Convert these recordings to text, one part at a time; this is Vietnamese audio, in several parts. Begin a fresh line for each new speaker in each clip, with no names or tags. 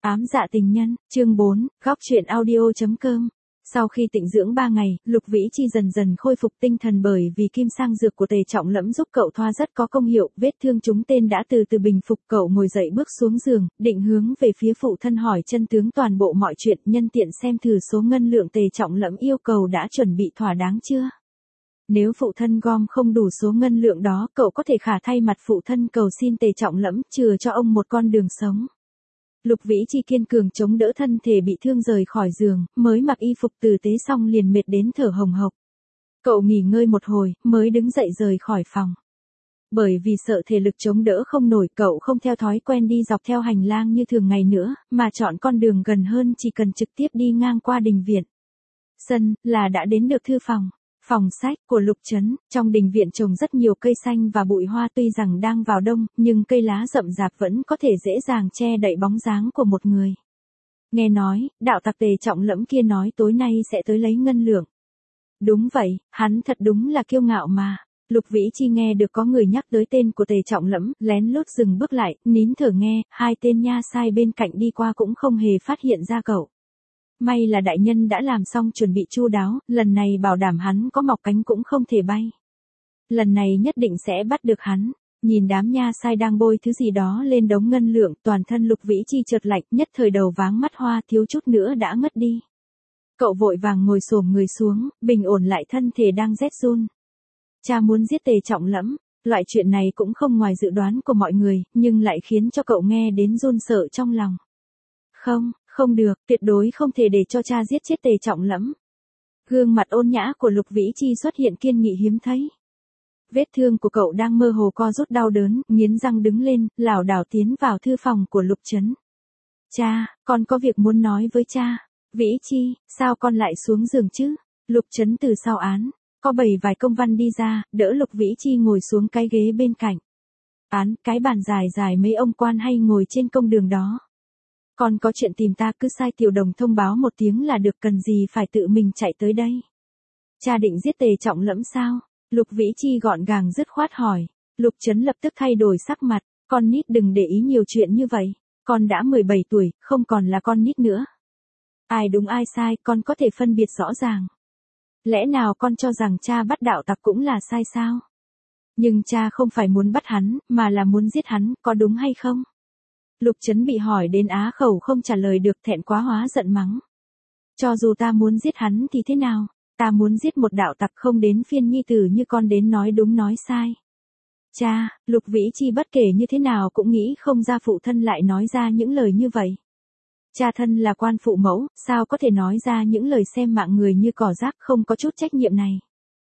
Ám dạ tình nhân, chương 4, góc truyện audio.com. Sau khi tịnh dưỡng 3 ngày, Lục Vĩ Chi dần dần khôi phục tinh thần bởi vì kim sang dược của Tề Trọng Lẫm giúp cậu thoa rất có công hiệu, vết thương trúng tên đã từ từ bình phục. Cậu ngồi dậy bước xuống giường, định hướng về phía phụ thân hỏi chân tướng toàn bộ mọi chuyện, nhân tiện xem thử số ngân lượng Tề Trọng Lẫm yêu cầu đã chuẩn bị thỏa đáng chưa. Nếu phụ thân gom không đủ số ngân lượng đó, cậu có thể khả thay mặt phụ thân cầu xin Tề Trọng Lẫm chừa cho ông một con đường sống. Lục Vĩ Chi kiên cường chống đỡ thân thể bị thương rời khỏi giường, mới mặc y phục tử tế xong liền mệt đến thở hồng hộc. Cậu nghỉ ngơi một hồi, mới đứng dậy rời khỏi phòng. Bởi vì sợ thể lực chống đỡ không nổi, cậu không theo thói quen đi dọc theo hành lang như thường ngày nữa, mà chọn con đường gần hơn, chỉ cần trực tiếp đi ngang qua đình viện. Sân, là đã đến được thư phòng. Phòng sách của Lục Trấn, trong đình viện trồng rất nhiều cây xanh và bụi hoa, tuy rằng đang vào đông, nhưng cây lá rậm rạp vẫn có thể dễ dàng che đậy bóng dáng của một người. Nghe nói, đạo tặc Tề Trọng Lẫm kia nói tối nay sẽ tới lấy ngân lượng. Đúng vậy, hắn thật đúng là kiêu ngạo mà. Lục Vĩ Chi nghe được có người nhắc tới tên của Tề Trọng Lẫm, lén lút dừng bước lại, nín thở nghe, hai tên nha sai bên cạnh đi qua cũng không hề phát hiện ra cậu. May là đại nhân đã làm xong chuẩn bị chu đáo, lần này bảo đảm hắn có mọc cánh cũng không thể bay. Lần này nhất định sẽ bắt được hắn. Nhìn đám nha sai đang bôi thứ gì đó lên đống ngân lượng, toàn thân Lục Vĩ Chi chợt lạnh, nhất thời đầu váng mắt hoa, thiếu chút nữa đã ngất đi. Cậu vội vàng ngồi xổm người xuống, bình ổn lại thân thể đang rét run. Cha muốn giết Tề Trọng Lẫm, loại chuyện này cũng không ngoài dự đoán của mọi người, nhưng lại khiến cho cậu nghe đến run sợ trong lòng. Không được, tuyệt đối không thể để cho cha giết chết Tề Trọng Lẫm. Gương mặt ôn nhã của Lục Vĩ Chi xuất hiện kiên nghị hiếm thấy. Vết thương của cậu đang mơ hồ co rút đau đớn, nghiến răng đứng lên, lảo đảo tiến vào thư phòng của Lục Trấn. Cha, con có việc muốn nói với cha. Vĩ Chi, sao con lại xuống giường chứ? Lục Trấn từ sau án, có bày vài công văn đi ra, đỡ Lục Vĩ Chi ngồi xuống cái ghế bên cạnh. Án, cái bàn dài dài mấy ông quan hay ngồi trên công đường đó. Con có chuyện tìm ta, cứ sai tiểu đồng thông báo một tiếng là được, cần gì phải tự mình chạy tới đây. Cha định giết Tề Trọng Lẫm sao? Lục Vĩ Chi gọn gàng dứt khoát hỏi. Lục Trấn lập tức thay đổi sắc mặt, con nít đừng để ý nhiều chuyện như vậy, con đã 17 tuổi, không còn là con nít nữa. Ai đúng ai sai, con có thể phân biệt rõ ràng. Lẽ nào con cho rằng cha bắt đạo tặc cũng là sai sao? Nhưng cha không phải muốn bắt hắn, mà là muốn giết hắn, có đúng hay không? Lục Trấn bị hỏi đến á khẩu không trả lời được, thẹn quá hóa giận mắng. Cho dù ta muốn giết hắn thì thế nào? Ta muốn giết một đạo tặc, không đến phiên nhi tử như con đến nói đúng nói sai. Cha, Lục Vĩ Chi bất kể như thế nào cũng nghĩ không ra phụ thân lại nói ra những lời như vậy. Cha thân là quan phụ mẫu, sao có thể nói ra những lời xem mạng người như cỏ rác, không có chút trách nhiệm này.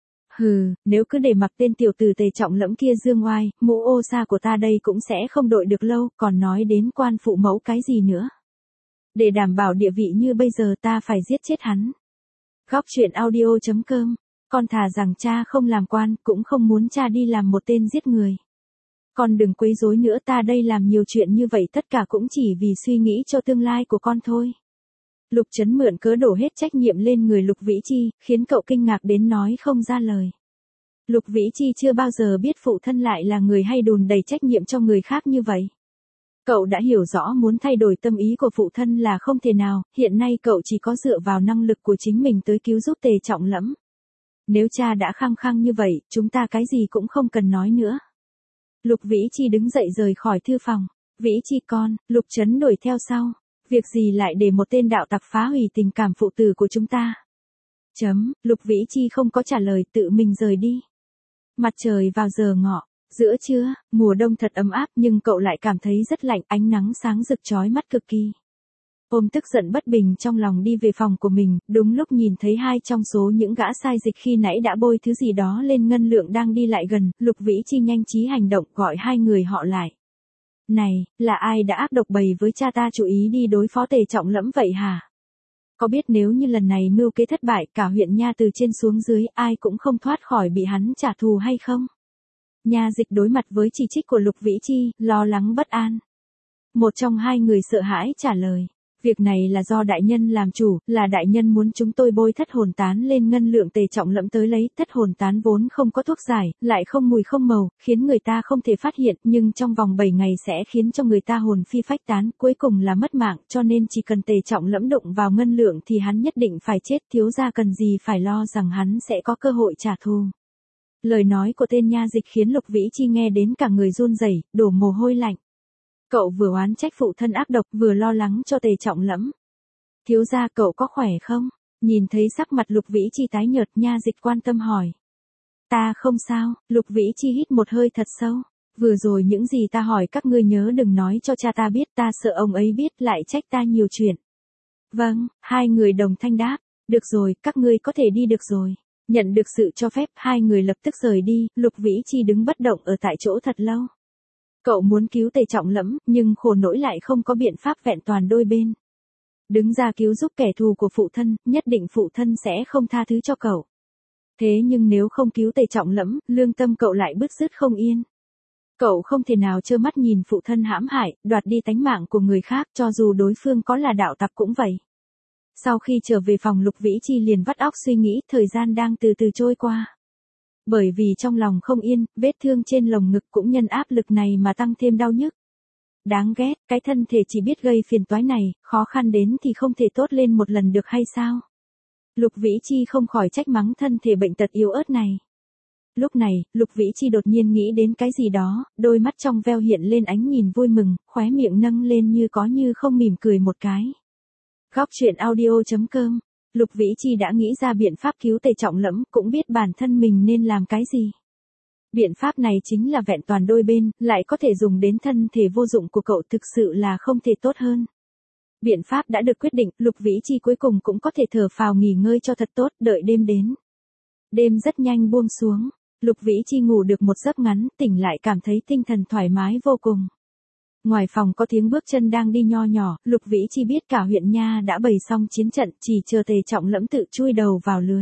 Hừ, nếu cứ để mặc tên tiểu tử Tề Trọng Lẫm kia dương oai, mũ ô sa của ta đây cũng sẽ không đội được lâu, còn nói đến quan phụ mẫu cái gì nữa. Để đảm bảo địa vị như bây giờ ta phải giết chết hắn. Góc truyện audio.com, con thà rằng cha không làm quan, cũng không muốn cha đi làm một tên giết người. Con đừng quấy rối nữa, ta đây làm nhiều chuyện như vậy tất cả cũng chỉ vì suy nghĩ cho tương lai của con thôi. Lục Trấn mượn cớ đổ hết trách nhiệm lên người Lục Vĩ Chi, khiến cậu kinh ngạc đến nói không ra lời. Lục Vĩ Chi chưa bao giờ biết phụ thân lại là người hay đùn đầy trách nhiệm cho người khác như vậy. Cậu đã hiểu rõ muốn thay đổi tâm ý của phụ thân là không thể nào, hiện nay cậu chỉ có dựa vào năng lực của chính mình tới cứu giúp Tề Trọng Lẫm. Nếu cha đã khăng khăng như vậy, chúng ta cái gì cũng không cần nói nữa. Lục Vĩ Chi đứng dậy rời khỏi thư phòng. Vĩ Chi con, Lục Trấn đuổi theo sau. Việc gì lại để một tên đạo tặc phá hủy tình cảm phụ tử của chúng ta? Lục Vĩ Chi không có trả lời, tự mình rời đi. Mặt trời vào giờ ngọ, giữa trưa, mùa đông thật ấm áp nhưng cậu lại cảm thấy rất lạnh, ánh nắng sáng rực chói mắt cực kỳ. Ôm tức giận bất bình trong lòng đi về phòng của mình, đúng lúc nhìn thấy hai trong số những gã sai dịch khi nãy đã bôi thứ gì đó lên ngân lượng đang đi lại gần, Lục Vĩ Chi nhanh trí hành động gọi hai người họ lại. Này, là ai đã ác độc bày với cha ta chủ ý đi đối phó Tề Trọng Lẫm vậy hả? Có biết nếu như lần này mưu kế thất bại, cả huyện nha từ trên xuống dưới ai cũng không thoát khỏi bị hắn trả thù hay không? Nha dịch đối mặt với chỉ trích của Lục Vĩ Chi, lo lắng bất an. Một trong hai người sợ hãi trả lời. Việc này là do đại nhân làm chủ, là đại nhân muốn chúng tôi bôi thất hồn tán lên ngân lượng Tề Trọng Lẫm tới lấy. Thất hồn tán vốn không có thuốc giải, lại không mùi không màu, khiến người ta không thể phát hiện, nhưng trong vòng 7 ngày sẽ khiến cho người ta hồn phi phách tán, cuối cùng là mất mạng, cho nên chỉ cần Tề Trọng Lẫm đụng vào ngân lượng thì hắn nhất định phải chết, thiếu gia cần gì phải lo rằng hắn sẽ có cơ hội trả thù. Lời nói của tên nha dịch khiến Lục Vĩ Chi nghe đến cả người run rẩy, đổ mồ hôi lạnh. Cậu vừa oán trách phụ thân ác độc, vừa lo lắng cho Tề Trọng Lẫm. Thiếu gia cậu có khỏe không? Nhìn thấy sắc mặt Lục Vĩ Chi tái nhợt, nha dịch quan tâm hỏi. Ta không sao. Lục Vĩ Chi hít một hơi thật sâu. Vừa rồi những gì ta hỏi các ngươi nhớ đừng nói cho cha ta biết, ta sợ ông ấy biết lại trách ta nhiều chuyện. Vâng, hai người đồng thanh đáp. Được rồi, các ngươi có thể đi được rồi. Nhận được sự cho phép, hai người lập tức rời đi. Lục Vĩ Chi đứng bất động ở tại chỗ thật lâu. Cậu muốn cứu Tề Trọng Lẫm, nhưng khổ nỗi lại không có biện pháp vẹn toàn đôi bên. Đứng ra cứu giúp kẻ thù của phụ thân, nhất định phụ thân sẽ không tha thứ cho cậu. Thế nhưng nếu không cứu Tề Trọng Lẫm, lương tâm cậu lại bứt rứt không yên. Cậu không thể nào trơ mắt nhìn phụ thân hãm hại, đoạt đi tánh mạng của người khác, cho dù đối phương có là đạo tặc cũng vậy. Sau khi trở về phòng, Lục Vĩ Chi liền vắt óc suy nghĩ, thời gian đang từ từ trôi qua. Bởi vì trong lòng không yên, vết thương trên lồng ngực cũng nhân áp lực này mà tăng thêm đau nhức. Đáng ghét, cái thân thể chỉ biết gây phiền toái này, khó khăn đến thì không thể tốt lên một lần được hay sao? Lục Vĩ Chi không khỏi trách mắng thân thể bệnh tật yếu ớt này. Lúc này, Lục Vĩ Chi đột nhiên nghĩ đến cái gì đó, đôi mắt trong veo hiện lên ánh nhìn vui mừng, khóe miệng nâng lên như có như không mỉm cười một cái. Góc truyện audio.com. Lục Vĩ Chi đã nghĩ ra biện pháp cứu Tề Trọng Lẫm, cũng biết bản thân mình nên làm cái gì. Biện pháp này chính là vẹn toàn đôi bên, lại có thể dùng đến thân thể vô dụng của cậu, thực sự là không thể tốt hơn. Biện pháp đã được quyết định, Lục Vĩ Chi cuối cùng cũng có thể thở phào nghỉ ngơi cho thật tốt, đợi đêm đến. Đêm rất nhanh buông xuống, Lục Vĩ Chi ngủ được một giấc ngắn, tỉnh lại cảm thấy tinh thần thoải mái vô cùng. Ngoài phòng có tiếng bước chân đang đi nho nhỏ, Lục Vĩ Chi biết cả huyện nha đã bày xong chiến trận, chỉ chờ Tề Trọng Lẫm tự chui đầu vào lưới.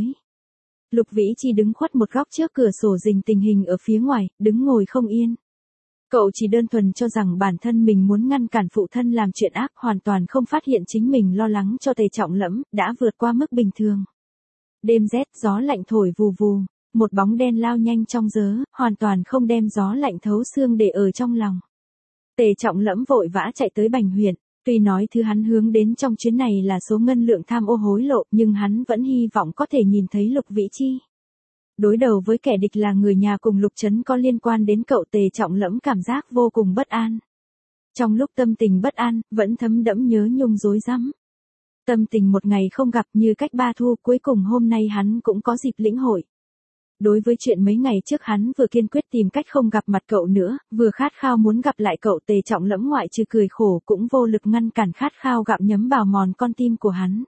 Lục Vĩ Chi đứng khuất một góc trước cửa sổ rình tình hình ở phía ngoài, đứng ngồi không yên. Cậu chỉ đơn thuần cho rằng bản thân mình muốn ngăn cản phụ thân làm chuyện ác, hoàn toàn không phát hiện chính mình lo lắng cho Tề Trọng Lẫm, đã vượt qua mức bình thường. Đêm rét, gió lạnh thổi vù vù, một bóng đen lao nhanh trong gió, hoàn toàn không đem gió lạnh thấu xương để ở trong lòng. Tề Trọng Lẫm vội vã chạy tới Bành huyện, tuy nói thứ hắn hướng đến trong chuyến này là số ngân lượng tham ô hối lộ, nhưng hắn vẫn hy vọng có thể nhìn thấy Lục Vĩ Chi. Đối đầu với kẻ địch là người nhà cùng Lục Trấn có liên quan đến cậu, Tề Trọng Lẫm cảm giác vô cùng bất an. Trong lúc tâm tình bất an, vẫn thấm đẫm nhớ nhung rối rắm. Tâm tình một ngày không gặp như cách ba thu, cuối cùng hôm nay hắn cũng có dịp lĩnh hội. Đối với chuyện mấy ngày trước hắn vừa kiên quyết tìm cách không gặp mặt cậu nữa, vừa khát khao muốn gặp lại cậu, Tề Trọng Lẫm ngoại trừ cười khổ cũng vô lực ngăn cản khát khao gặm nhấm bào mòn con tim của hắn.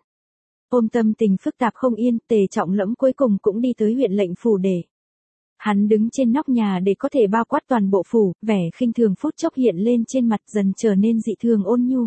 Ôm tâm tình phức tạp không yên, Tề Trọng Lẫm cuối cùng cũng đi tới huyện lệnh phủ để. Hắn đứng trên nóc nhà để có thể bao quát toàn bộ phủ, vẻ khinh thường phút chốc hiện lên trên mặt, dần trở nên dị thường ôn nhu.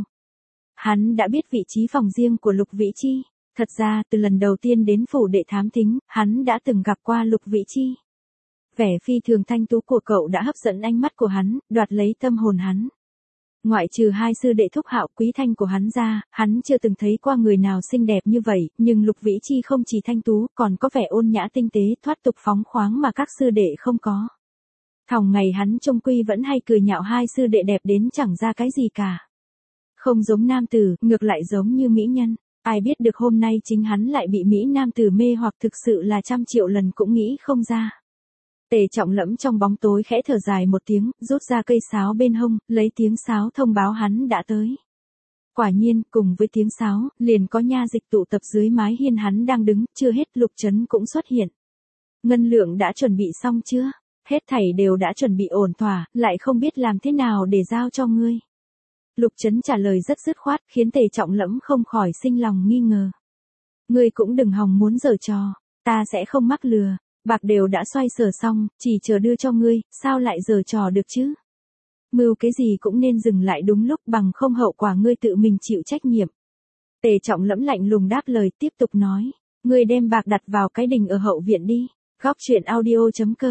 Hắn đã biết vị trí phòng riêng của Lục Vĩ Chi. Thật ra, từ lần đầu tiên đến phủ đệ thám thính, hắn đã từng gặp qua Lục Vĩ Chi. Vẻ phi thường thanh tú của cậu đã hấp dẫn ánh mắt của hắn, đoạt lấy tâm hồn hắn. Ngoại trừ hai sư đệ Thúc Hạo, Quý Thanh của hắn ra, hắn chưa từng thấy qua người nào xinh đẹp như vậy, nhưng Lục Vĩ Chi không chỉ thanh tú, còn có vẻ ôn nhã tinh tế, thoát tục phóng khoáng mà các sư đệ không có. Thòng ngày hắn trông quy vẫn hay cười nhạo hai sư đệ đẹp đến chẳng ra cái gì cả. Không giống nam tử, ngược lại giống như mỹ nhân. Ai biết được hôm nay chính hắn lại bị mỹ nam tử mê hoặc, thực sự là trăm triệu lần cũng nghĩ không ra. Tề Trọng Lẫm trong bóng tối khẽ thở dài một tiếng, rút ra cây sáo bên hông, lấy tiếng sáo thông báo hắn đã tới. Quả nhiên, cùng với tiếng sáo, liền có nha dịch tụ tập dưới mái hiên hắn đang đứng, chưa hết Lục Trấn cũng xuất hiện. Ngân lượng đã chuẩn bị xong chưa? Hết thảy đều đã chuẩn bị ổn thỏa, lại không biết làm thế nào để giao cho ngươi. Lục Trấn trả lời rất dứt khoát, khiến Tề Trọng Lẫm không khỏi sinh lòng nghi ngờ. Ngươi cũng đừng hòng muốn giở trò, ta sẽ không mắc lừa, bạc đều đã xoay sở xong, chỉ chờ đưa cho ngươi, sao lại giở trò được chứ? Mưu cái gì cũng nên dừng lại đúng lúc, bằng không hậu quả ngươi tự mình chịu trách nhiệm. Tề Trọng Lẫm lạnh lùng đáp lời, tiếp tục nói, ngươi đem bạc đặt vào cái đình ở hậu viện đi. Góc truyện audio.com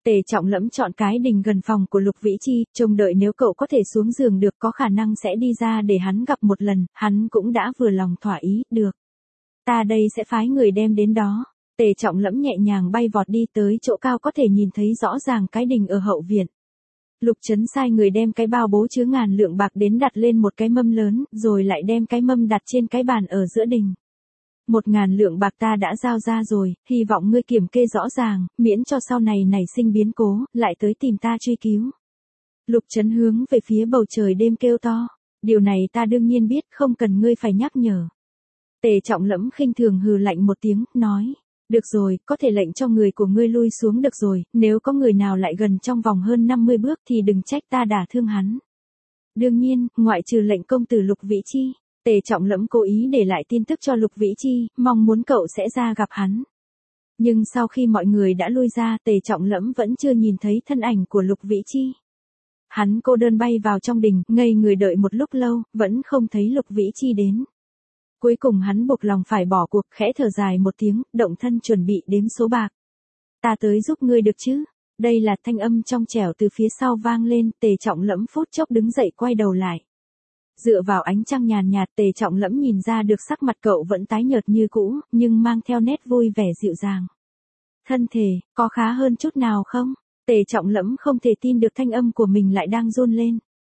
Tề Trọng Lẫm chọn cái đình gần phòng của Lục Vĩ Chi, trông đợi nếu cậu có thể xuống giường được có khả năng sẽ đi ra để hắn gặp một lần, hắn cũng đã vừa lòng thỏa ý, được. Ta đây sẽ phái người đem đến đó. Tề Trọng Lẫm nhẹ nhàng bay vọt đi tới chỗ cao có thể nhìn thấy rõ ràng cái đình ở hậu viện. Lục Trấn sai người đem cái bao bố chứa ngàn lượng bạc đến đặt lên một cái mâm lớn, rồi lại đem cái mâm đặt trên cái bàn ở giữa đình. 1.000 lượng bạc ta đã giao ra rồi, hy vọng ngươi kiểm kê rõ ràng, miễn cho sau này nảy sinh biến cố, lại tới tìm ta truy cứu. Lục Trấn hướng về phía bầu trời đêm kêu to, điều này ta đương nhiên biết, không cần ngươi phải nhắc nhở. Tề Trọng Lẫm khinh thường hừ lạnh một tiếng, nói, được rồi, có thể lệnh cho người của ngươi lui xuống được rồi, nếu có người nào lại gần trong vòng hơn 50 bước thì đừng trách ta đả thương hắn. Đương nhiên, ngoại trừ lệnh công tử Lục Vĩ Chi. Tề Trọng Lẫm cố ý để lại tin tức cho Lục Vĩ Chi, mong muốn cậu sẽ ra gặp hắn. Nhưng sau khi mọi người đã lui ra, Tề Trọng Lẫm vẫn chưa nhìn thấy thân ảnh của Lục Vĩ Chi. Hắn cô đơn bay vào trong đình, ngây người đợi một lúc lâu, vẫn không thấy Lục Vĩ Chi đến. Cuối cùng hắn buộc lòng phải bỏ cuộc, khẽ thở dài một tiếng, động thân chuẩn bị đếm số bạc. Ta tới giúp ngươi được chứ? Đây là thanh âm trong trẻo từ phía sau vang lên, Tề Trọng Lẫm phút chốc đứng dậy quay đầu lại. Dựa vào ánh trăng nhàn nhạt, Tề Trọng Lẫm nhìn ra được sắc mặt cậu vẫn tái nhợt như cũ, nhưng mang theo nét vui vẻ dịu dàng. Thân thể, có khá hơn chút nào không? Tề Trọng Lẫm không thể tin được thanh âm của mình lại đang run lên.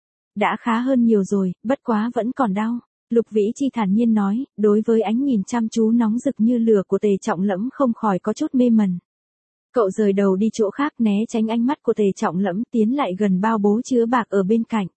Đã khá hơn nhiều rồi, bất quá vẫn còn đau. Lục Vĩ Chi thản nhiên nói, đối với ánh nhìn chăm chú nóng rực như lửa của Tề Trọng Lẫm không khỏi có chút mê mẩn. Cậu rời đầu đi chỗ khác né tránh ánh mắt của Tề Trọng Lẫm, tiến lại gần bao bố chứa bạc ở bên cạnh.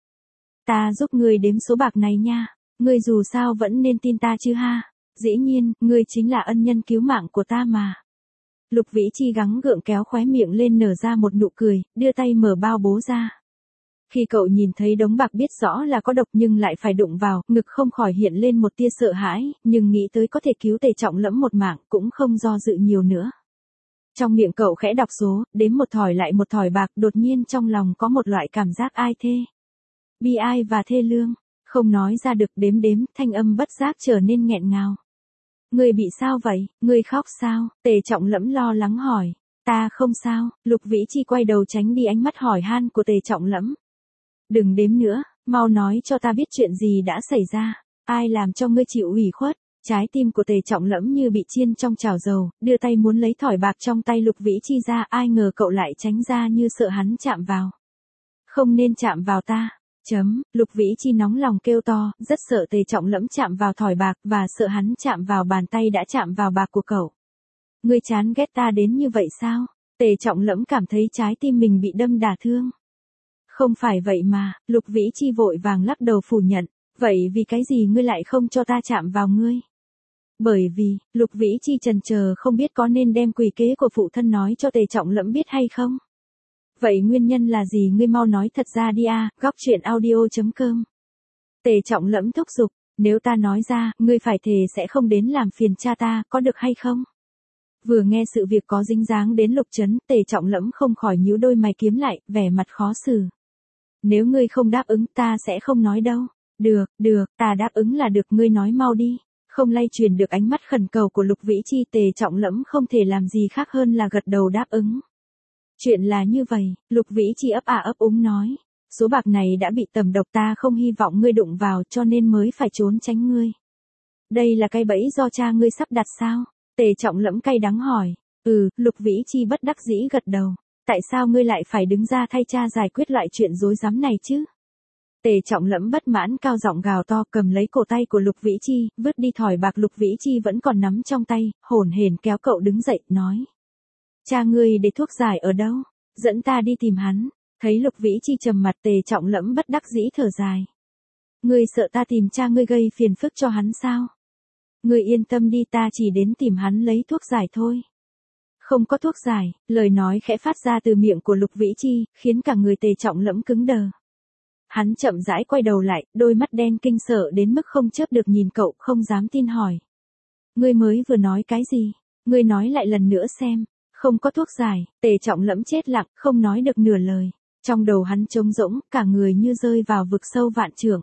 Ta giúp ngươi đếm số bạc này nha, ngươi dù sao vẫn nên tin ta chứ ha, dĩ nhiên, ngươi chính là ân nhân cứu mạng của ta mà. Lục Vĩ Chi gắng gượng kéo khóe miệng lên nở ra một nụ cười, đưa tay mở bao bố ra. Khi cậu nhìn thấy đống bạc biết rõ là có độc nhưng lại phải đụng vào, ngực không khỏi hiện lên một tia sợ hãi, nhưng nghĩ tới có thể cứu Tề Trọng Lẫm một mạng cũng không do dự nhiều nữa. Trong miệng cậu khẽ đọc số, đếm một thỏi lại một thỏi bạc, đột nhiên trong lòng có một loại cảm giác ai thê. Bi ai và thê lương, không nói ra được, đếm, thanh âm bất giác trở nên nghẹn ngào. Ngươi bị sao vậy, ngươi khóc sao? Tề Trọng Lẫm lo lắng hỏi. Ta không sao, Lục Vĩ Chi quay đầu tránh đi ánh mắt hỏi han của Tề Trọng Lẫm. Đừng đếm nữa, mau nói cho ta biết chuyện gì đã xảy ra, ai làm cho ngươi chịu ủy khuất. Trái tim của Tề Trọng Lẫm như bị chiên trong chảo dầu, đưa tay muốn lấy thỏi bạc trong tay Lục Vĩ Chi ra, ai ngờ cậu lại tránh ra như sợ hắn chạm vào. Không nên chạm vào ta. Lục Vĩ Chi nóng lòng kêu to, rất sợ Tề Trọng Lẫm chạm vào thỏi bạc và sợ hắn chạm vào bàn tay đã chạm vào bạc của cậu. Ngươi chán ghét ta đến như vậy sao? Tề Trọng Lẫm cảm thấy trái tim mình bị đâm đả thương. Không phải vậy mà, Lục Vĩ Chi vội vàng lắc đầu phủ nhận, vậy vì cái gì ngươi lại không cho ta chạm vào ngươi? Bởi vì, Lục Vĩ Chi chần chờ không biết có nên đem quỷ kế của phụ thân nói cho Tề Trọng Lẫm biết hay không? Vậy nguyên nhân là gì ngươi mau nói thật ra đi a, góc truyện audio.com. Tề Trọng Lẫm thúc giục, nếu ta nói ra, ngươi phải thề sẽ không đến làm phiền cha ta, có được hay không? Vừa nghe sự việc có dính dáng đến Lục Trấn, Tề Trọng Lẫm không khỏi nhíu đôi mày kiếm lại, vẻ mặt khó xử. Nếu ngươi không đáp ứng ta sẽ không nói đâu. Được, ta đáp ứng là được, ngươi nói mau đi. Không lay truyền được ánh mắt khẩn cầu của Lục Vĩ Chi, Tề Trọng Lẫm không thể làm gì khác hơn là gật đầu đáp ứng. Chuyện là như vậy, Lục Vĩ Chi ấp úng nói. Số bạc này đã bị tẩm độc, ta không hy vọng ngươi đụng vào cho nên mới phải trốn tránh ngươi. Đây là cái bẫy do cha ngươi sắp đặt sao? Tề Trọng Lẫm cay đắng hỏi. Lục Vĩ Chi bất đắc dĩ gật đầu. Tại sao ngươi lại phải đứng ra thay cha giải quyết loại chuyện rối rắm này chứ? Tề Trọng Lẫm bất mãn cao giọng gào to, cầm lấy cổ tay của Lục Vĩ Chi, vứt đi thỏi bạc Lục Vĩ Chi vẫn còn nắm trong tay, hổn hển kéo cậu đứng dậy, nói. Cha ngươi để thuốc giải ở đâu? Dẫn ta đi tìm hắn. Thấy Lục Vĩ Chi trầm mặt, Tề Trọng Lẫm bất đắc dĩ thở dài. Ngươi sợ ta tìm cha ngươi gây phiền phức cho hắn sao? Ngươi yên tâm đi, ta chỉ đến tìm hắn lấy thuốc giải thôi. Không có thuốc giải, lời nói khẽ phát ra từ miệng của Lục Vĩ Chi, khiến cả người Tề Trọng Lẫm cứng đờ. Hắn chậm rãi quay đầu lại, đôi mắt đen kinh sợ đến mức không chớp được nhìn cậu, không dám tin hỏi. Ngươi mới vừa nói cái gì? Ngươi nói lại lần nữa xem. Không có thuốc giải, Tề Trọng Lẫm chết lặng, không nói được nửa lời. Trong đầu hắn trống rỗng, cả người như rơi vào vực sâu vạn trượng.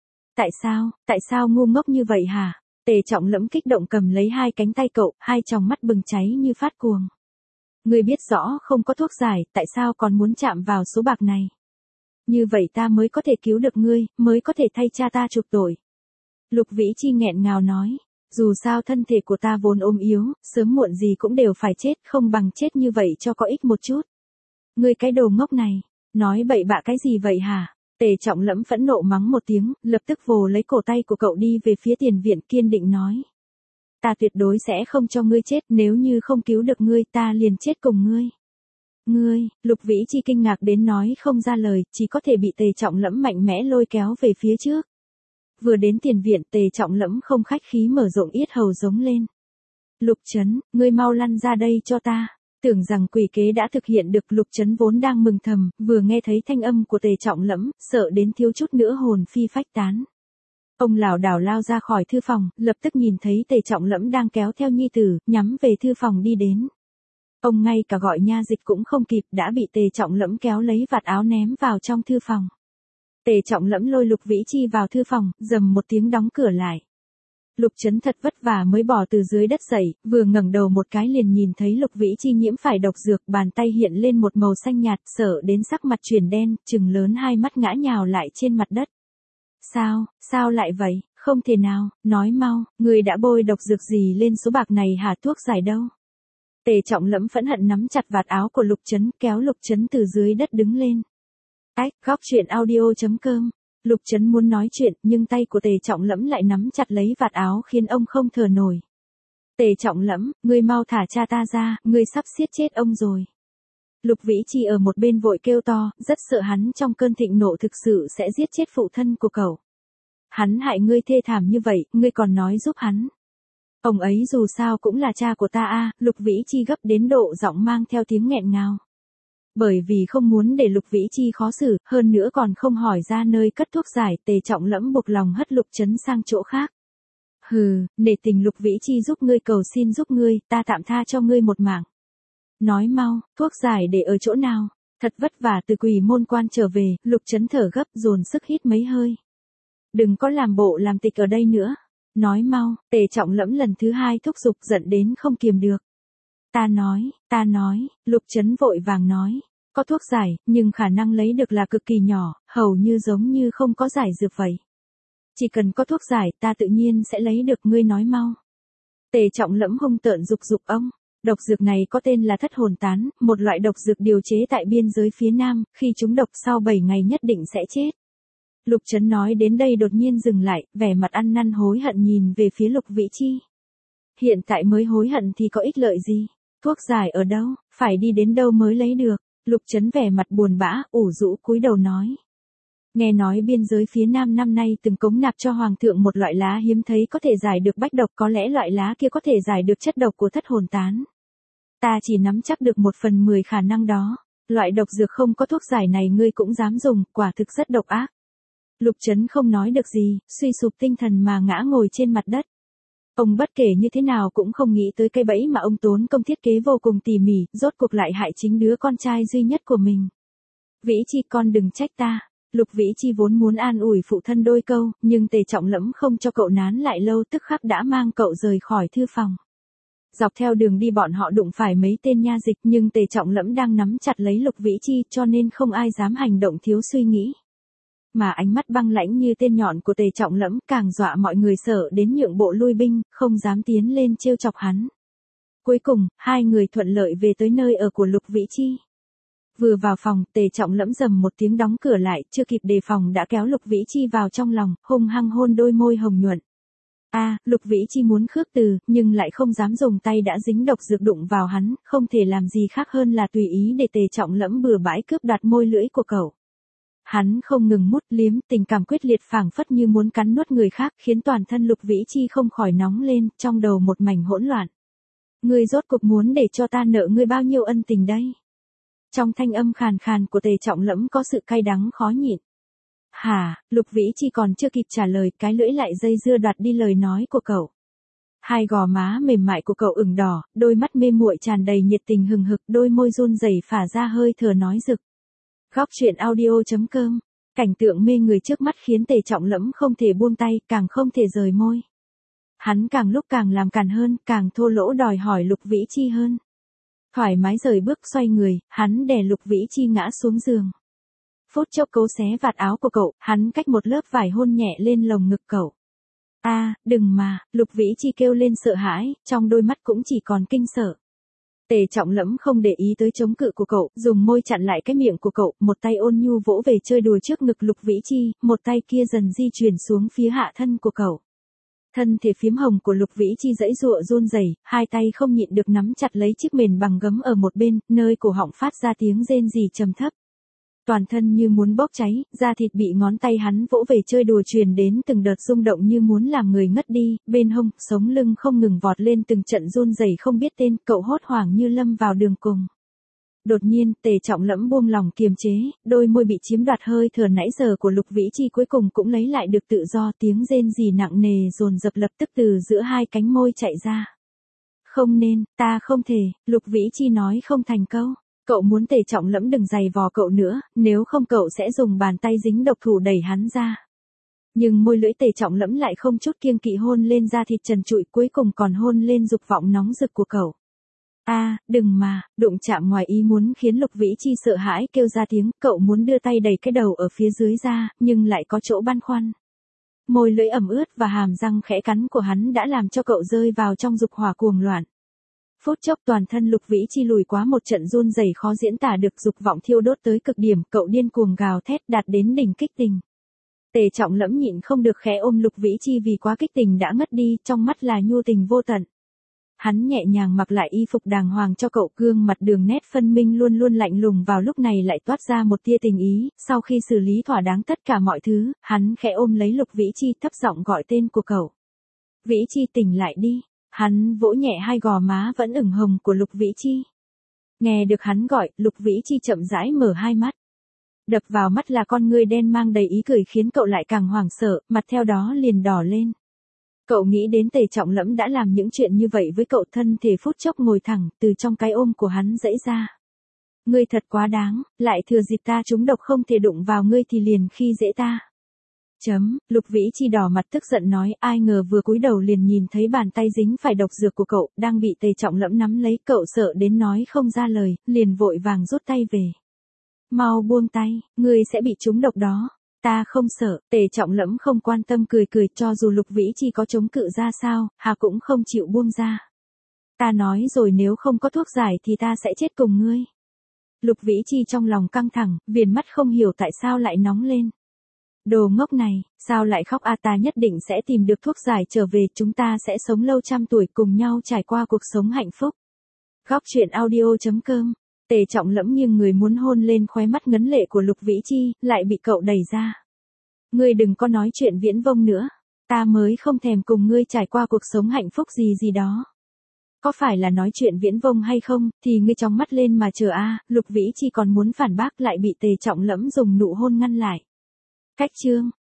Tại sao ngu ngốc như vậy hả? Tề Trọng Lẫm kích động cầm lấy hai cánh tay cậu, hai tròng mắt bừng cháy như phát cuồng. Ngươi biết rõ không có thuốc giải, tại sao còn muốn chạm vào số bạc này? Như vậy ta mới có thể cứu được ngươi, mới có thể thay cha ta chuộc tội. Lục Vĩ Chi nghẹn ngào nói, dù sao thân thể của ta vốn ốm yếu, sớm muộn gì cũng đều phải chết, không bằng chết như vậy cho có ích một chút. Ngươi cái đồ ngốc này, nói bậy bạ cái gì vậy hả? Tề Trọng Lẫm phẫn nộ mắng một tiếng, lập tức vồ lấy cổ tay của cậu đi về phía tiền viện, kiên định nói. Ta tuyệt đối sẽ không cho ngươi chết, nếu như không cứu được ngươi ta liền chết cùng ngươi. Ngươi, Lục Vĩ Chi kinh ngạc đến nói không ra lời, chỉ có thể bị Tề Trọng Lẫm mạnh mẽ lôi kéo về phía trước. Vừa đến tiền viện, Tề Trọng Lẫm không khách khí mở rộng yết hầu giống lên. Lục Chấn, ngươi mau lăn ra đây cho ta. Tưởng rằng quỷ kế đã thực hiện được, Lục Chấn vốn đang mừng thầm, vừa nghe thấy thanh âm của Tề Trọng Lẫm, sợ đến thiếu chút nữa hồn phi phách tán. Ông lảo đảo lao ra khỏi thư phòng, lập tức nhìn thấy Tề Trọng Lẫm đang kéo theo nhi tử, nhắm về thư phòng đi đến. Ông ngay cả gọi nha dịch cũng không kịp, đã bị Tề Trọng Lẫm kéo lấy vạt áo ném vào trong thư phòng. Tề Trọng Lẫm lôi Lục Vĩ Chi vào thư phòng, rầm một tiếng đóng cửa lại. Lục Chấn thật vất vả mới bỏ từ dưới đất dậy, vừa ngẩng đầu một cái liền nhìn thấy Lục Vĩ Chi nhiễm phải độc dược, bàn tay hiện lên một màu xanh nhạt, sợ đến sắc mặt chuyển đen, trừng lớn hai mắt ngã nhào lại trên mặt đất. Sao lại vậy, không thể nào, nói mau, người đã bôi độc dược gì lên số bạc này hả, thuốc giải đâu? Tề Trọng Lẫm phẫn hận nắm chặt vạt áo của Lục Chấn, kéo Lục Chấn từ dưới đất đứng lên. Góc truyện audio.com. Lục Chấn muốn nói chuyện, nhưng tay của Tề Trọng Lẫm lại nắm chặt lấy vạt áo khiến ông không thở nổi. Tề Trọng Lẫm, ngươi mau thả cha ta ra, ngươi sắp giết chết ông rồi. Lục Vĩ Chi ở một bên vội kêu to, rất sợ hắn trong cơn thịnh nộ thực sự sẽ giết chết phụ thân của cậu. Hắn hại ngươi thê thảm như vậy, ngươi còn nói giúp hắn. Ông ấy dù sao cũng là cha của ta a, Lục Vĩ Chi gấp đến độ giọng mang theo tiếng nghẹn ngào. Bởi vì không muốn để Lục Vĩ Chi khó xử, hơn nữa còn không hỏi ra nơi cất thuốc giải, Tề Trọng Lẫm buộc lòng hất Lục Chấn sang chỗ khác. Hừ, nể tình Lục Vĩ Chi giúp ngươi, cầu xin giúp ngươi, ta tạm tha cho ngươi một mạng. Nói mau, thuốc giải để ở chỗ nào? Thật vất vả từ Quỷ Môn Quan trở về, Lục Chấn thở gấp dồn sức hít mấy hơi. Đừng có làm bộ làm tịch ở đây nữa. Nói mau, Tề Trọng Lẫm lần thứ hai thúc giục, giận đến không kiềm được. Ta nói, Lục Chấn vội vàng nói. Có thuốc giải, nhưng khả năng lấy được là cực kỳ nhỏ, hầu như giống như không có giải dược vậy. Chỉ cần có thuốc giải, ta tự nhiên sẽ lấy được, ngươi nói mau. Tề Trọng Lẫm hung tợn giục ông. Độc dược này có tên là thất hồn tán, một loại độc dược điều chế tại biên giới phía Nam, khi trúng độc sau 7 ngày nhất định sẽ chết. Lục Chấn nói đến đây đột nhiên dừng lại, vẻ mặt ăn năn hối hận nhìn về phía Lục Vĩ Chi. Hiện tại mới hối hận thì có ích lợi gì? Thuốc giải ở đâu, phải đi đến đâu mới lấy được? Lục Chấn vẻ mặt buồn bã, ủ rũ cúi đầu nói. Nghe nói biên giới phía Nam năm nay từng cống nạp cho Hoàng thượng một loại lá hiếm thấy có thể giải được bách độc, có lẽ loại lá kia có thể giải được chất độc của thất hồn tán. Ta chỉ nắm chắc được 1/10 khả năng đó. Loại độc dược không có thuốc giải này ngươi cũng dám dùng, quả thực rất độc ác. Lục Chấn không nói được gì, suy sụp tinh thần mà ngã ngồi trên mặt đất. Ông bất kể như thế nào cũng không nghĩ tới cái bẫy mà ông tốn công thiết kế vô cùng tỉ mỉ, rốt cuộc lại hại chính đứa con trai duy nhất của mình. Vĩ Chi, con đừng trách ta. Lục Vĩ Chi vốn muốn an ủi phụ thân đôi câu, nhưng Tề Trọng Lẫm không cho cậu nán lại lâu, tức khắc đã mang cậu rời khỏi thư phòng. Dọc theo đường đi bọn họ đụng phải mấy tên nha dịch, nhưng Tề Trọng Lẫm đang nắm chặt lấy Lục Vĩ Chi, cho nên không ai dám hành động thiếu suy nghĩ. Mà ánh mắt băng lãnh như tên nhọn của Tề Trọng Lẫm càng dọa mọi người sợ đến nhượng bộ lui binh, không dám tiến lên trêu chọc hắn. Cuối cùng, hai người thuận lợi về tới nơi ở của Lục Vĩ Chi. Vừa vào phòng, Tề Trọng Lẫm rầm một tiếng đóng cửa lại, chưa kịp đề phòng đã kéo Lục Vĩ Chi vào trong lòng, hung hăng hôn đôi môi hồng nhuận. Lục Vĩ Chi muốn khước từ, nhưng lại không dám dùng tay đã dính độc dược đụng vào hắn, không thể làm gì khác hơn là tùy ý để Tề Trọng Lẫm bừa bãi cướp đoạt môi lưỡi của cậu. Hắn không ngừng mút liếm, tình cảm quyết liệt phảng phất như muốn cắn nuốt người khác, khiến toàn thân Lục Vĩ Chi không khỏi nóng lên, trong đầu một mảnh hỗn loạn. Ngươi rốt cuộc muốn để cho ta nợ ngươi bao nhiêu ân tình đây? Trong thanh âm khàn khàn của Tề Trọng Lẫm có sự cay đắng khó nhịn. Hả, Lục Vĩ Chi còn chưa kịp trả lời, cái lưỡi lại dây dưa đoạt đi lời nói của cậu. Hai gò má mềm mại của cậu ửng đỏ, đôi mắt mê muội tràn đầy nhiệt tình hừng hực, đôi môi run rẩy phả ra hơi thở nói rực. Góc truyện audio.com. Cảnh tượng mê người trước mắt khiến Tề Trọng Lẫm không thể buông tay, càng không thể rời môi. Hắn càng lúc càng làm càn hơn, càng thô lỗ đòi hỏi Lục Vĩ Chi hơn. Thoải mái rời bước xoay người, hắn đè Lục Vĩ Chi ngã xuống giường. Phút chốc cố xé vạt áo của cậu, hắn cách một lớp vải hôn nhẹ lên lồng ngực cậu. Đừng mà, Lục Vĩ Chi kêu lên sợ hãi, trong đôi mắt cũng chỉ còn kinh sợ. Tề Trọng Lẫm không để ý tới chống cự của cậu, dùng môi chặn lại cái miệng của cậu, một tay ôn nhu vỗ về chơi đùa trước ngực Lục Vĩ Chi, một tay kia dần di chuyển xuống phía hạ thân của cậu. Thân thể phím hồng của Lục Vĩ Chi giãy giụa run rẩy, hai tay không nhịn được nắm chặt lấy chiếc mền bằng gấm ở một bên, nơi cổ họng phát ra tiếng rên rỉ trầm thấp. Toàn thân như muốn bốc cháy, da thịt bị ngón tay hắn vỗ về chơi đùa truyền đến từng đợt rung động như muốn làm người ngất đi, bên hông, sống lưng không ngừng vọt lên từng trận run rẩy không biết tên, cậu hốt hoảng như lâm vào đường cùng. Đột nhiên, Tề Trọng Lẫm buông lòng kiềm chế, đôi môi bị chiếm đoạt hơi thở nãy giờ của Lục Vĩ Chi cuối cùng cũng lấy lại được tự do, tiếng rên rỉ nặng nề dồn dập lập tức từ giữa hai cánh môi chạy ra. Không nên, ta không thể, Lục Vĩ Chi nói không thành câu. Cậu muốn Tề Trọng Lẫm đừng giày vò cậu nữa, nếu không cậu sẽ dùng bàn tay dính độc thủ đẩy hắn ra. Nhưng môi lưỡi Tề Trọng Lẫm lại không chút kiêng kỵ hôn lên da thịt trần trụi, cuối cùng còn hôn lên dục vọng nóng rực của cậu. Đừng mà, đụng chạm ngoài ý muốn khiến Lục Vĩ Chi sợ hãi kêu ra tiếng, cậu muốn đưa tay đẩy cái đầu ở phía dưới ra, nhưng lại có chỗ băn khoăn. Môi lưỡi ẩm ướt và hàm răng khẽ cắn của hắn đã làm cho cậu rơi vào trong dục hỏa cuồng loạn. Phút chốc toàn thân Lục Vĩ Chi lùi quá một trận run rẩy khó diễn tả được, dục vọng thiêu đốt tới cực điểm, cậu điên cuồng gào thét đạt đến đỉnh kích tình. Tề Trọng Lẫm nhịn không được khẽ ôm Lục Vĩ Chi vì quá kích tình đã ngất đi, trong mắt là nhu tình vô tận. Hắn nhẹ nhàng mặc lại y phục đàng hoàng cho cậu, gương mặt đường nét phân minh luôn luôn lạnh lùng vào lúc này lại toát ra một tia tình ý, sau khi xử lý thỏa đáng tất cả mọi thứ, hắn khẽ ôm lấy Lục Vĩ Chi thấp giọng gọi tên của cậu. Vĩ Chi tỉnh lại đi. Hắn vỗ nhẹ hai gò má vẫn ửng hồng của Lục Vĩ Chi. Nghe được hắn gọi, Lục Vĩ Chi chậm rãi mở hai mắt. Đập vào mắt là con ngươi đen mang đầy ý cười khiến cậu lại càng hoảng sợ, mặt theo đó liền đỏ lên. Cậu nghĩ đến Tề Trọng Lẫm đã làm những chuyện như vậy với cậu, thân thể phút chốc ngồi thẳng, từ trong cái ôm của hắn giãy ra. Ngươi thật quá đáng, lại thừa dịp ta trúng độc không thể đụng vào ngươi thì liền khi dễ ta. Lục Vĩ Chi đỏ mặt tức giận nói, ai ngờ vừa cúi đầu liền nhìn thấy bàn tay dính phải độc dược của cậu, đang bị Tề Trọng Lẫm nắm lấy, cậu sợ đến nói không ra lời, liền vội vàng rút tay về. Mau buông tay, ngươi sẽ bị trúng độc đó. Ta không sợ, Tề Trọng Lẫm không quan tâm cười cười, cho dù Lục Vĩ Chi có chống cự ra sao, hà cũng không chịu buông ra. Ta nói rồi nếu không có thuốc giải thì ta sẽ chết cùng ngươi. Lục Vĩ Chi trong lòng căng thẳng, viền mắt không hiểu tại sao lại nóng lên. Đồ ngốc này, sao lại khóc ta nhất định sẽ tìm được thuốc giải trở về, chúng ta sẽ sống lâu trăm tuổi cùng nhau trải qua cuộc sống hạnh phúc. Góc truyện audio.com. Tề Trọng Lẫm nghiêng người muốn hôn lên khóe mắt ngấn lệ của Lục Vĩ Chi, lại bị cậu đẩy ra. Ngươi đừng có nói chuyện viễn vông nữa, ta mới không thèm cùng ngươi trải qua cuộc sống hạnh phúc gì đó. Có phải là nói chuyện viễn vông hay không, thì ngươi chóng mắt lên mà chờ Lục Vĩ Chi còn muốn phản bác lại bị Tề Trọng Lẫm dùng nụ hôn ngăn lại. Cách chương